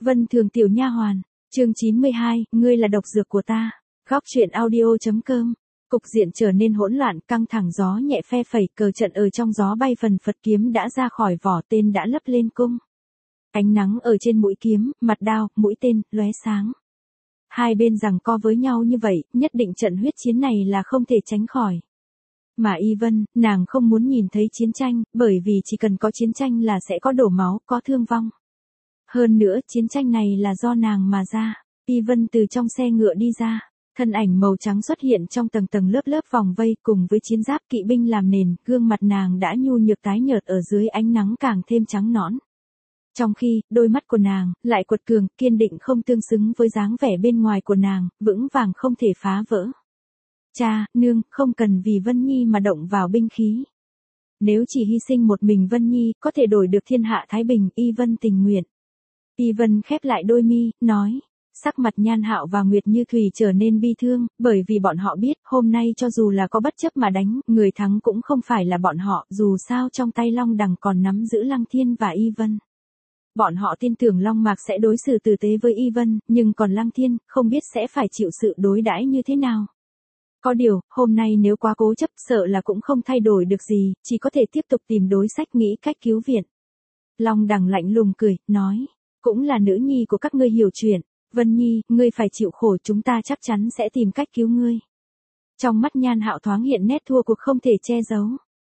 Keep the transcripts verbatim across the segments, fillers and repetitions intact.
Vân Thường tiểu nha hoàn, chương chín mươi hai, ngươi là độc dược của ta. Góc truyện audio.com. Cục diện trở nên hỗn loạn, căng thẳng, gió nhẹ phe phẩy, cờ trận ở trong gió bay phần phật, kiếm đã ra khỏi vỏ, tên đã lấp lên cung. Ánh nắng ở trên mũi kiếm, mặt đao, mũi tên, lóe sáng. Hai bên giằng co với nhau như vậy, nhất định trận huyết chiến này là không thể tránh khỏi. Mà Y Vân, nàng không muốn nhìn thấy chiến tranh, bởi vì chỉ cần có chiến tranh là sẽ có đổ máu, có thương vong. Hơn nữa, chiến tranh này là do nàng mà ra. Y Vân từ trong xe ngựa đi ra, thân ảnh màu trắng xuất hiện trong tầng tầng lớp lớp vòng vây cùng với chiến giáp kỵ binh làm nền, gương mặt nàng đã nhu nhược tái nhợt ở dưới ánh nắng càng thêm trắng nõn. Trong khi, đôi mắt của nàng, lại quật cường, kiên định không tương xứng với dáng vẻ bên ngoài của nàng, vững vàng không thể phá vỡ. Cha, nương, không cần vì Vân Nhi mà động vào binh khí. Nếu chỉ hy sinh một mình Vân Nhi, có thể đổi được thiên hạ thái bình, Y Vân tình nguyện. Y Vân khép lại đôi mi, nói. Sắc mặt Nhan Hạo và Nguyệt Như Thủy trở nên bi thương, bởi vì bọn họ biết, hôm nay cho dù là có bất chấp mà đánh, người thắng cũng không phải là bọn họ, dù sao trong tay Long Đằng còn nắm giữ Lăng Thiên và Y Vân. Bọn họ tin tưởng Long Mạc sẽ đối xử tử tế với Y Vân, nhưng còn Lăng Thiên, không biết sẽ phải chịu sự đối đãi như thế nào. Có điều, hôm nay nếu quá cố chấp sợ là cũng không thay đổi được gì, chỉ có thể tiếp tục tìm đối sách nghĩ cách cứu viện. Long Đằng lạnh lùng cười, nói, cũng là nữ nhi của các ngươi hiểu chuyện, Vân Nhi, ngươi phải chịu khổ, chúng ta chắc chắn sẽ tìm cách cứu ngươi. Trong mắt Nhan Hạo thoáng hiện nét thua cuộc không thể che giấu.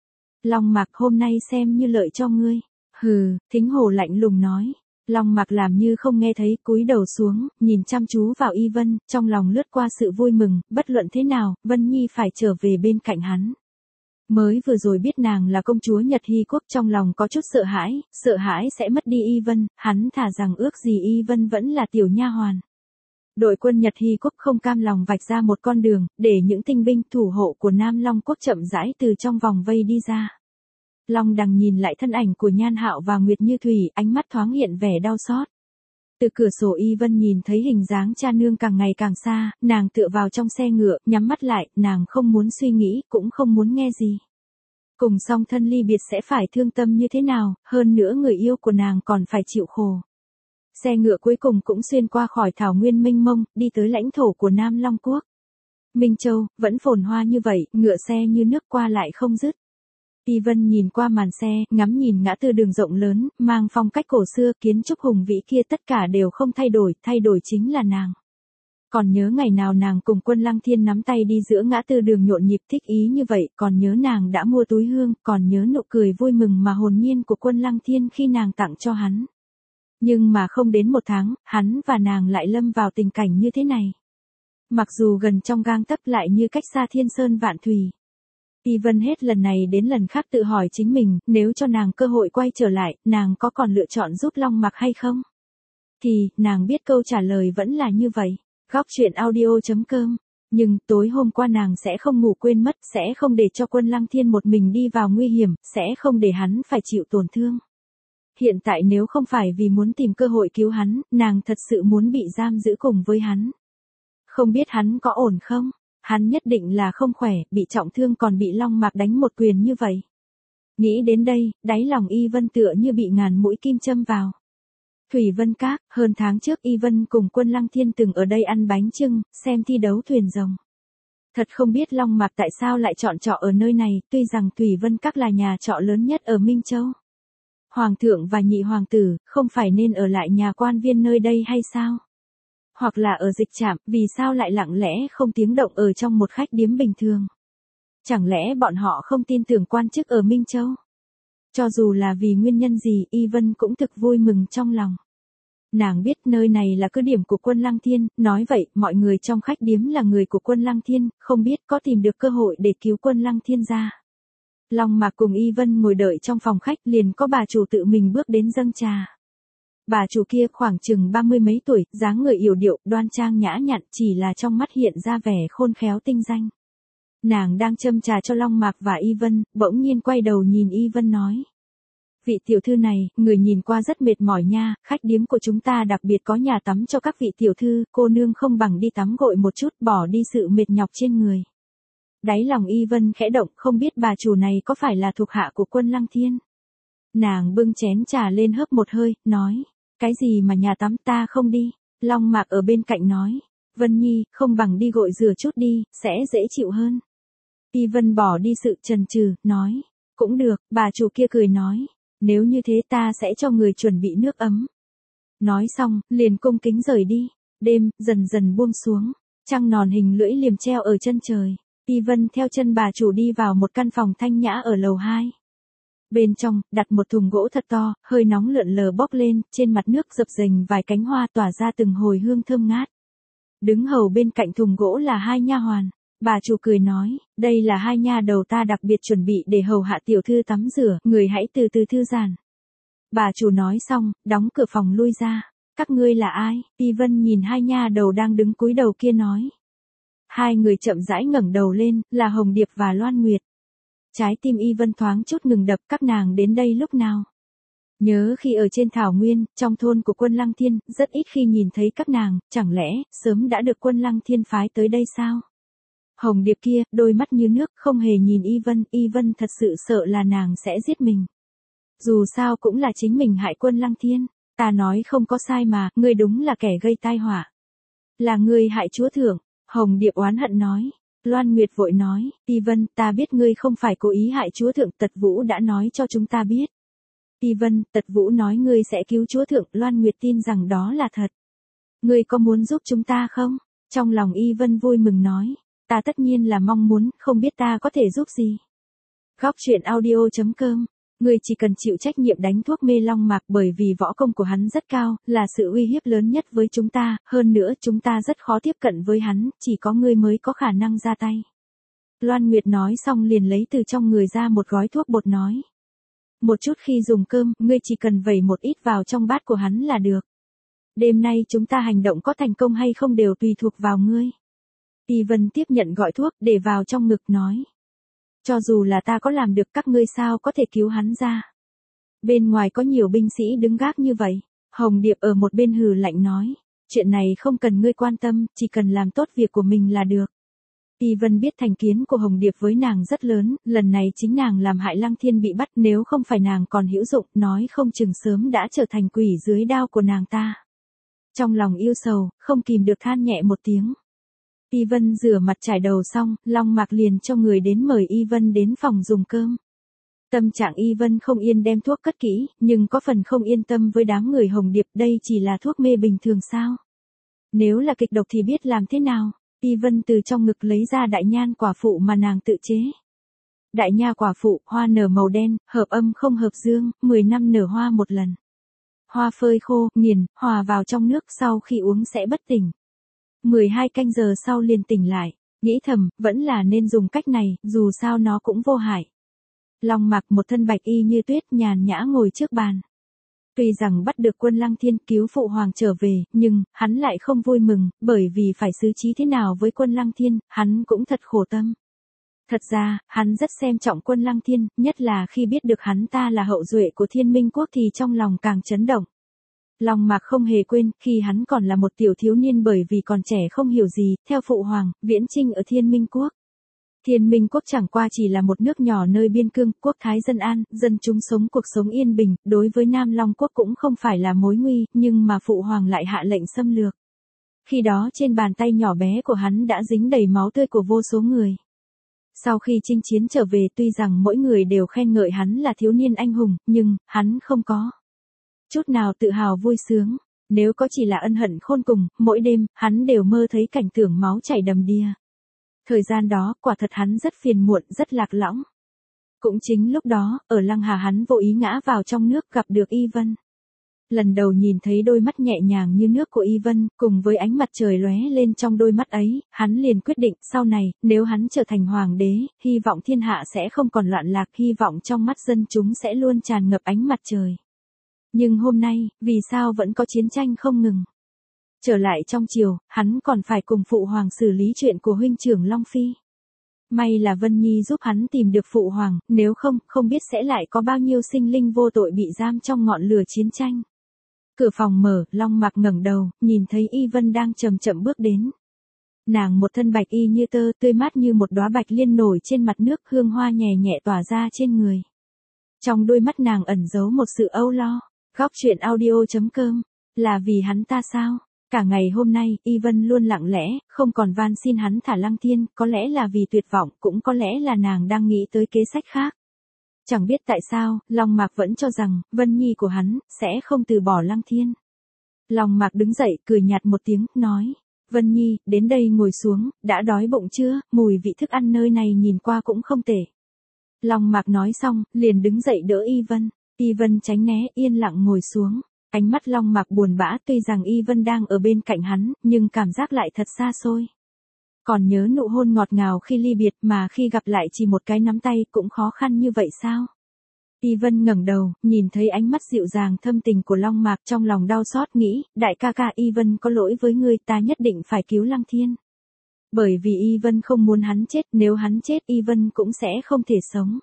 Long Mạc hôm nay xem như lợi cho ngươi. Hừ, Thính Hổ lạnh lùng nói. Long Mạc làm như không nghe thấy, cúi đầu xuống, nhìn chăm chú vào Y Vân, trong lòng lướt qua sự vui mừng, bất luận thế nào, Vân Nhi phải trở về bên cạnh hắn. Mới vừa rồi biết nàng là công chúa Nhật Hy Quốc, trong lòng có chút sợ hãi, sợ hãi sẽ mất đi Y Vân, hắn thả rằng ước gì Y Vân vẫn là tiểu nha hoàn. Đội quân Nhật Hy Quốc không cam lòng vạch ra một con đường, để những tinh binh thủ hộ của Nam Long Quốc chậm rãi từ trong vòng vây đi ra. Long Đằng nhìn lại thân ảnh của Nhan Hạo và Nguyệt Như Thủy, ánh mắt thoáng hiện vẻ đau xót. Từ cửa sổ Y Vân nhìn thấy hình dáng cha nương càng ngày càng xa, nàng tựa vào trong xe ngựa, nhắm mắt lại, nàng không muốn suy nghĩ, cũng không muốn nghe gì. Cùng song thân ly biệt sẽ phải thương tâm như thế nào, hơn nữa người yêu của nàng còn phải chịu khổ. Xe ngựa cuối cùng cũng xuyên qua khỏi thảo nguyên mênh mông, đi tới lãnh thổ của Nam Long Quốc. Minh Châu, vẫn phồn hoa như vậy, ngựa xe như nước qua lại không dứt. Y Vân nhìn qua màn xe, ngắm nhìn ngã tư đường rộng lớn, mang phong cách cổ xưa, kiến trúc hùng vĩ kia tất cả đều không thay đổi, thay đổi chính là nàng. Còn nhớ ngày nào nàng cùng quân Lăng Thiên nắm tay đi giữa ngã tư đường nhộn nhịp thích ý như vậy, còn nhớ nàng đã mua túi hương, còn nhớ nụ cười vui mừng mà hồn nhiên của quân Lăng Thiên khi nàng tặng cho hắn. Nhưng mà không đến một tháng, hắn và nàng lại lâm vào tình cảnh như thế này. Mặc dù gần trong gang tấc lại như cách xa thiên sơn vạn thủy. Y Vân hết lần này đến lần khác tự hỏi chính mình, nếu cho nàng cơ hội quay trở lại, nàng có còn lựa chọn giúp Long Mạc hay không? Thì, nàng biết câu trả lời vẫn là như vậy. Góc truyện audio.com. Nhưng, tối hôm qua nàng sẽ không ngủ quên mất, sẽ không để cho quân Lăng Thiên một mình đi vào nguy hiểm, sẽ không để hắn phải chịu tổn thương. Hiện tại nếu không phải vì muốn tìm cơ hội cứu hắn, nàng thật sự muốn bị giam giữ cùng với hắn. Không biết hắn có ổn không? Hắn nhất định là không khỏe, bị trọng thương còn bị Long Mạc đánh một quyền như vậy. Nghĩ đến đây, đáy lòng Y Vân tựa như bị ngàn mũi kim châm vào. Thủy Vân Các, hơn tháng trước Y Vân cùng quân Lăng Thiên từng ở đây ăn bánh chưng, xem thi đấu thuyền rồng. Thật không biết Long Mạc tại sao lại chọn trọ ở nơi này, tuy rằng Thủy Vân Các là nhà trọ lớn nhất ở Minh Châu. Hoàng thượng và nhị hoàng tử, không phải nên ở lại nhà quan viên nơi đây hay sao? Hoặc là ở dịch trạm, vì sao lại lặng lẽ không tiếng động ở trong một khách điếm bình thường? Chẳng lẽ bọn họ không tin tưởng quan chức ở Minh Châu? Cho dù là vì nguyên nhân gì, Y Vân cũng thực vui mừng trong lòng. Nàng biết nơi này là cứ điểm của quân Lăng Thiên, nói vậy, mọi người trong khách điếm là người của quân Lăng Thiên, không biết có tìm được cơ hội để cứu quân Lăng Thiên ra. Long Mạc cùng Y Vân ngồi đợi trong phòng khách, liền có bà chủ tự mình bước đến dâng trà. Bà chủ kia khoảng chừng ba mươi mấy tuổi, dáng người yểu điệu, đoan trang nhã nhặn, chỉ là trong mắt hiện ra vẻ khôn khéo tinh danh. Nàng đang châm trà cho Long Mạc và Y Vân, bỗng nhiên quay đầu nhìn Y Vân nói. Vị tiểu thư này, người nhìn qua rất mệt mỏi nha, khách điếm của chúng ta đặc biệt có nhà tắm cho các vị tiểu thư, cô nương không bằng đi tắm gội một chút, bỏ đi sự mệt nhọc trên người. Đáy lòng Y Vân khẽ động, không biết bà chủ này có phải là thuộc hạ của quân Lăng Thiên. Nàng bưng chén trà lên hớp một hơi, nói. Cái gì mà nhà tắm ta không đi, Long Mạc ở bên cạnh nói. Vân Nhi, không bằng đi gội rửa chút đi, sẽ dễ chịu hơn. Y Vân bỏ đi sự chần chừ, nói. Cũng được, bà chủ kia cười nói. Nếu như thế ta sẽ cho người chuẩn bị nước ấm. Nói xong, liền cung kính rời đi. Đêm, dần dần buông xuống. Trăng nòn hình lưỡi liềm treo ở chân trời. Y Vân theo chân bà chủ đi vào một căn phòng thanh nhã ở lầu hai. Bên trong, đặt một thùng gỗ thật to, hơi nóng lượn lờ bốc lên, trên mặt nước dập dềnh vài cánh hoa tỏa ra từng hồi hương thơm ngát. Đứng hầu bên cạnh thùng gỗ là hai nha hoàn. Bà chủ cười nói, đây là hai nha đầu ta đặc biệt chuẩn bị để hầu hạ tiểu thư tắm rửa, người hãy từ từ thư giãn. Bà chủ nói xong, đóng cửa phòng lui ra. Các ngươi là ai? Y Vân nhìn hai nha đầu đang đứng cúi đầu kia nói. Hai người chậm rãi ngẩng đầu lên, là Hồng Điệp và Loan Nguyệt. Trái tim Y Vân thoáng chút ngừng đập, các nàng đến đây lúc nào? Nhớ khi ở trên thảo nguyên, trong thôn của Quân Lăng Thiên, rất ít khi nhìn thấy các nàng, chẳng lẽ, sớm đã được Quân Lăng Thiên phái tới đây sao? Hồng Điệp kia, đôi mắt như nước, không hề nhìn Y Vân, Y Vân thật sự sợ là nàng sẽ giết mình. Dù sao cũng là chính mình hại Quân Lăng Thiên, ta nói không có sai mà, ngươi đúng là kẻ gây tai họa. Là ngươi hại chúa thượng, Hồng Điệp oán hận nói. Loan Nguyệt vội nói, Y Vân, ta biết ngươi không phải cố ý hại chúa thượng, Tật Vũ đã nói cho chúng ta biết. Y Vân, Tật Vũ nói ngươi sẽ cứu chúa thượng, Loan Nguyệt tin rằng đó là thật. Ngươi có muốn giúp chúng ta không? Trong lòng Y Vân vui mừng nói, ta tất nhiên là mong muốn, không biết ta có thể giúp gì. Góc truyện audio chấm com. Ngươi chỉ cần chịu trách nhiệm đánh thuốc mê Long Mạc, bởi vì võ công của hắn rất cao, là sự uy hiếp lớn nhất với chúng ta, hơn nữa chúng ta rất khó tiếp cận với hắn, chỉ có ngươi mới có khả năng ra tay. Loan Nguyệt nói xong liền lấy từ trong người ra một gói thuốc bột nói. Một chút khi dùng cơm, ngươi chỉ cần vẩy một ít vào trong bát của hắn là được. Đêm nay chúng ta hành động có thành công hay không đều tùy thuộc vào ngươi. Y Vân tiếp nhận gói thuốc, để vào trong ngực nói. Cho dù là ta có làm được, các ngươi sao có thể cứu hắn ra. Bên ngoài có nhiều binh sĩ đứng gác như vậy. Hồng Điệp ở một bên hừ lạnh nói. Chuyện này không cần ngươi quan tâm, chỉ cần làm tốt việc của mình là được. Y Vân biết thành kiến của Hồng Điệp với nàng rất lớn, lần này chính nàng làm hại Lăng Thiên bị bắt, nếu không phải nàng còn hữu dụng, nói không chừng sớm đã trở thành quỷ dưới đao của nàng ta. Trong lòng yêu sầu, không kìm được than nhẹ một tiếng. Y Vân rửa mặt trải đầu xong, Long Mạc liền cho người đến mời Y Vân đến phòng dùng cơm. Tâm trạng Y Vân không yên đem thuốc cất kỹ, nhưng có phần không yên tâm với đám người Hồng Điệp, đây chỉ là thuốc mê bình thường sao? Nếu là kịch độc thì biết làm thế nào? Y Vân từ trong ngực lấy ra đại nhan quả phụ mà nàng tự chế. Đại nha quả phụ, hoa nở màu đen, hợp âm không hợp dương, mười năm nở hoa một lần. Hoa phơi khô, nghiền, hòa vào trong nước, sau khi uống sẽ bất tỉnh. mười hai canh giờ sau liền tỉnh lại, nghĩ thầm, vẫn là nên dùng cách này, dù sao nó cũng vô hại. Long Mạc một thân bạch y như tuyết nhàn nhã ngồi trước bàn. Tuy rằng bắt được Quân Lăng Thiên cứu phụ hoàng trở về, nhưng, hắn lại không vui mừng, bởi vì phải xử trí thế nào với Quân Lăng Thiên, hắn cũng thật khổ tâm. Thật ra, hắn rất xem trọng Quân Lăng Thiên, nhất là khi biết được hắn ta là hậu duệ của Thiên Minh Quốc thì trong lòng càng chấn động. Long Mạc không hề quên, khi hắn còn là một tiểu thiếu niên bởi vì còn trẻ không hiểu gì, theo phụ hoàng, viễn chinh ở Thiên Minh Quốc. Thiên Minh Quốc chẳng qua chỉ là một nước nhỏ nơi biên cương, quốc thái dân an, dân chúng sống cuộc sống yên bình, đối với Nam Long Quốc cũng không phải là mối nguy, nhưng mà phụ hoàng lại hạ lệnh xâm lược. Khi đó trên bàn tay nhỏ bé của hắn đã dính đầy máu tươi của vô số người. Sau khi chinh chiến trở về, tuy rằng mỗi người đều khen ngợi hắn là thiếu niên anh hùng, nhưng, hắn không có chút nào tự hào vui sướng. Nếu có chỉ là ân hận khôn cùng, mỗi đêm, hắn đều mơ thấy cảnh tượng máu chảy đầm đìa. Thời gian đó, quả thật hắn rất phiền muộn, rất lạc lõng. Cũng chính lúc đó, ở Lăng Hà hắn vô ý ngã vào trong nước gặp được Y Vân. Lần đầu nhìn thấy đôi mắt nhẹ nhàng như nước của Y Vân, cùng với ánh mặt trời lóe lên trong đôi mắt ấy, hắn liền quyết định, sau này, nếu hắn trở thành hoàng đế, hy vọng thiên hạ sẽ không còn loạn lạc, hy vọng trong mắt dân chúng sẽ luôn tràn ngập ánh mặt trời. Nhưng hôm nay, vì sao vẫn có chiến tranh không ngừng? Trở lại trong triều, hắn còn phải cùng phụ hoàng xử lý chuyện của huynh trưởng Long Phi. May là Vân Nhi giúp hắn tìm được phụ hoàng, nếu không, không biết sẽ lại có bao nhiêu sinh linh vô tội bị giam trong ngọn lửa chiến tranh. Cửa phòng mở, Long Mạc ngẩng đầu, nhìn thấy Y Vân đang chậm chậm bước đến. Nàng một thân bạch y như tơ, tươi mát như một đóa bạch liên nổi trên mặt nước, hương hoa nhẹ nhẹ tỏa ra trên người. Trong đôi mắt nàng ẩn giấu một sự âu lo. Góc truyện audio chấm com Là vì hắn ta sao? Cả ngày hôm nay, Y Vân luôn lặng lẽ, không còn van xin hắn thả Lăng Thiên, có lẽ là vì tuyệt vọng, cũng có lẽ là nàng đang nghĩ tới kế sách khác. Chẳng biết tại sao, Long Mạc vẫn cho rằng, Vân Nhi của hắn, sẽ không từ bỏ Lăng Thiên. Long Mạc đứng dậy, cười nhạt một tiếng, nói. Vân Nhi, đến đây ngồi xuống, đã đói bụng chưa, mùi vị thức ăn nơi này nhìn qua cũng không tệ. Long Mạc nói xong, liền đứng dậy đỡ Y Vân. Y Vân tránh né, yên lặng ngồi xuống. Ánh mắt Long Mạc buồn bã, tuy rằng Y Vân đang ở bên cạnh hắn, nhưng cảm giác lại thật xa xôi. Còn nhớ nụ hôn ngọt ngào khi ly biệt mà khi gặp lại chỉ một cái nắm tay cũng khó khăn như vậy sao? Y Vân ngẩng đầu, nhìn thấy ánh mắt dịu dàng thâm tình của Long Mạc, trong lòng đau xót nghĩ, đại ca ca Y Vân có lỗi với ngươi, ta nhất định phải cứu Lăng Thiên. Bởi vì Y Vân không muốn hắn chết, nếu hắn chết Y Vân cũng sẽ không thể sống.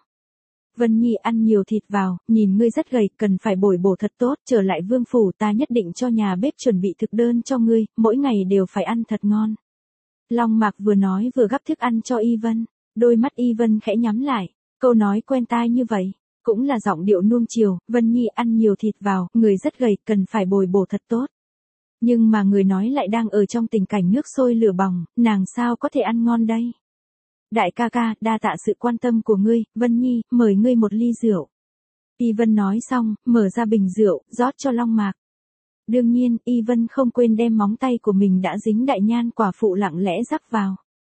Vân Nhi ăn nhiều thịt vào, nhìn ngươi rất gầy, cần phải bồi bổ thật tốt, trở lại vương phủ ta nhất định cho nhà bếp chuẩn bị thực đơn cho ngươi, mỗi ngày đều phải ăn thật ngon. Long Mạc vừa nói vừa gắp thức ăn cho Y Vân, đôi mắt Y Vân khẽ nhắm lại, câu nói quen tai như vậy, cũng là giọng điệu nuông chiều, Vân Nhi ăn nhiều thịt vào, người rất gầy, cần phải bồi bổ thật tốt. Nhưng mà người nói lại đang ở trong tình cảnh nước sôi lửa bỏng, nàng sao có thể ăn ngon đây? Đại ca ca, đa tạ sự quan tâm của ngươi, Vân Nhi, mời ngươi một ly rượu. Y Vân nói xong, mở ra bình rượu, rót cho Long Mạc. Đương nhiên, Y Vân không quên đem móng tay của mình đã dính đại nhan quả phụ lặng lẽ rắc vào.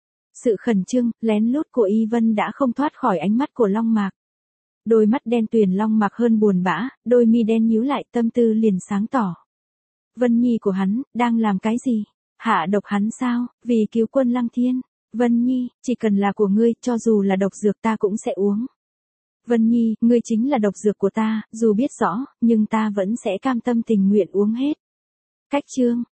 Sự khẩn trương, lén lút của Y Vân đã không thoát khỏi ánh mắt của Long Mạc. Đôi mắt đen tuyền Long Mạc hơn buồn bã, đôi mi đen nhíu lại, tâm tư liền sáng tỏ. Vân Nhi của hắn, đang làm cái gì? Hạ độc hắn sao, vì cứu quân Lăng Thiên? Vân Nhi, chỉ cần là của ngươi, cho dù là độc dược ta cũng sẽ uống. Vân Nhi, ngươi chính là độc dược của ta, dù biết rõ, nhưng ta vẫn sẽ cam tâm tình nguyện uống hết. Cách chương